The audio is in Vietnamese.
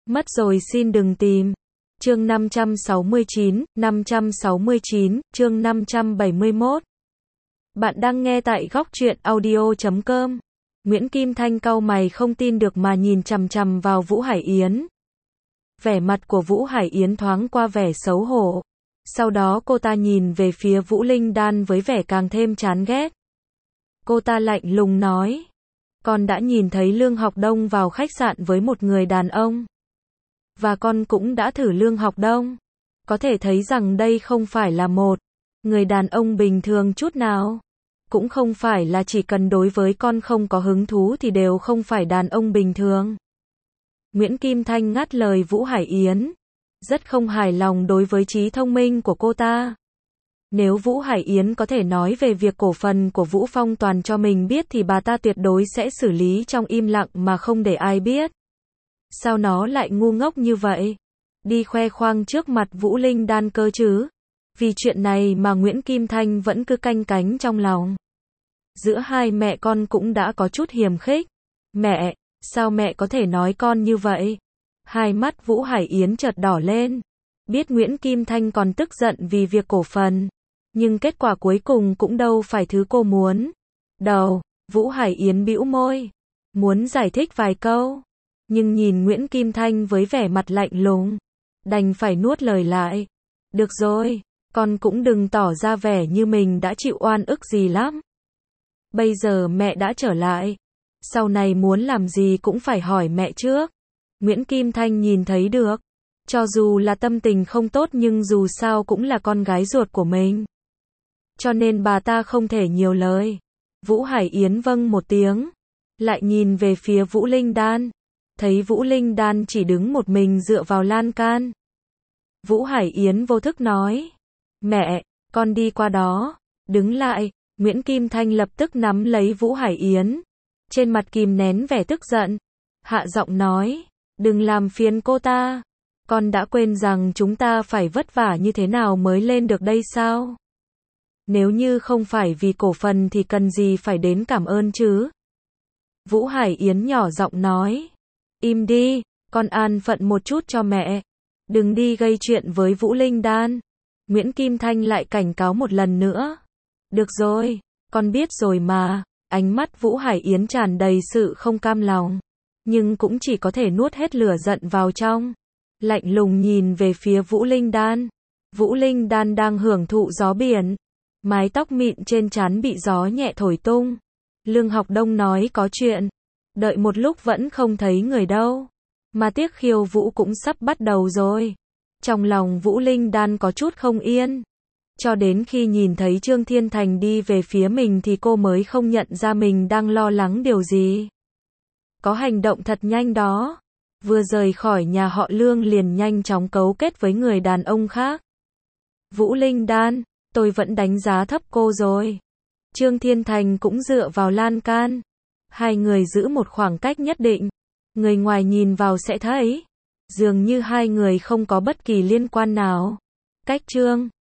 Mất rồi xin đừng tìm. Chương 569, chương 571. Bạn đang nghe tại góc truyện audio.com. Nguyễn Kim Thanh cau mày không tin được mà nhìn chằm chằm vào Vũ Hải Yến. Vẻ mặt của Vũ Hải Yến thoáng qua vẻ xấu hổ. Sau đó cô ta nhìn về phía Vũ Linh Đan với vẻ càng thêm chán ghét. Cô ta lạnh lùng nói. Con đã nhìn thấy Lương Học Đông vào khách sạn với một người đàn ông. Và con cũng đã thử Lương Học Đông. Có thể thấy rằng đây không phải là một người đàn ông bình thường chút nào. Cũng không phải là chỉ cần đối với con không có hứng thú thì đều không phải đàn ông bình thường. Nguyễn Kim Thanh ngắt lời Vũ Hải Yến. Rất không hài lòng đối với trí thông minh của cô ta. Nếu Vũ Hải Yến có thể nói về việc cổ phần của Vũ Phong Toàn cho mình biết thì bà ta tuyệt đối sẽ xử lý trong im lặng mà không để ai biết. Sao nó lại ngu ngốc như vậy? Đi khoe khoang trước mặt Vũ Linh Đan cơ chứ? Vì chuyện này mà Nguyễn Kim Thanh vẫn cứ canh cánh trong lòng. Giữa hai mẹ con cũng đã có chút hiềm khích. Mẹ, sao mẹ có thể nói con như vậy? Hai mắt Vũ Hải Yến chợt đỏ lên. Biết Nguyễn Kim Thanh còn tức giận vì việc cổ phần. Nhưng kết quả cuối cùng cũng đâu phải thứ cô muốn. Vũ Hải Yến bĩu môi. Muốn giải thích vài câu. Nhưng nhìn Nguyễn Kim Thanh với vẻ mặt lạnh lùng. Đành phải nuốt lời lại. Được rồi, con cũng đừng tỏ ra vẻ như mình đã chịu oan ức gì lắm. Bây giờ mẹ đã trở lại. Sau này muốn làm gì cũng phải hỏi mẹ trước. Nguyễn Kim Thanh nhìn thấy được. Cho dù là tâm tình không tốt nhưng dù sao cũng là con gái ruột của mình. Cho nên bà ta không thể nhiều lời. Vũ Hải Yến vâng một tiếng. Lại nhìn về phía Vũ Linh Đan. Thấy Vũ Linh Đan chỉ đứng một mình dựa vào lan can. Vũ Hải Yến vô thức nói. Mẹ, con đi qua đó. Đứng lại. Nguyễn Kim Thanh lập tức nắm lấy Vũ Hải Yến. Trên mặt kìm nén vẻ tức giận. Hạ giọng nói. Đừng làm phiền cô ta. Con đã quên rằng chúng ta phải vất vả như thế nào mới lên được đây sao? Nếu như không phải vì cổ phần thì cần gì phải đến cảm ơn chứ? Vũ Hải Yến nhỏ giọng nói. Im đi, con an phận một chút cho mẹ. Đừng đi gây chuyện với Vũ Linh Đan. Nguyễn Kim Thanh lại cảnh cáo một lần nữa. Được rồi, con biết rồi mà. Ánh mắt Vũ Hải Yến tràn đầy sự không cam lòng. Nhưng cũng chỉ có thể nuốt hết lửa giận vào trong. Lạnh lùng nhìn về phía Vũ Linh Đan. Vũ Linh Đan đang hưởng thụ gió biển. Mái tóc mịn trên trán bị gió nhẹ thổi tung. Lương Học Đông nói có chuyện. Đợi một lúc vẫn không thấy người đâu. Mà tiếc khiêu vũ cũng sắp bắt đầu rồi. Trong lòng Vũ Linh Đan có chút không yên. Cho đến khi nhìn thấy Trương Thiên Thành đi về phía mình thì cô mới không nhận ra mình đang lo lắng điều gì. Có hành động thật nhanh đó. Vừa rời khỏi nhà họ Lương liền nhanh chóng cấu kết với người đàn ông khác. Vũ Linh Đan, tôi vẫn đánh giá thấp cô rồi. Trương Thiên Thành cũng dựa vào lan can. Hai người giữ một khoảng cách nhất định. Người ngoài nhìn vào sẽ thấy. Dường như hai người không có bất kỳ liên quan nào. Cách Trương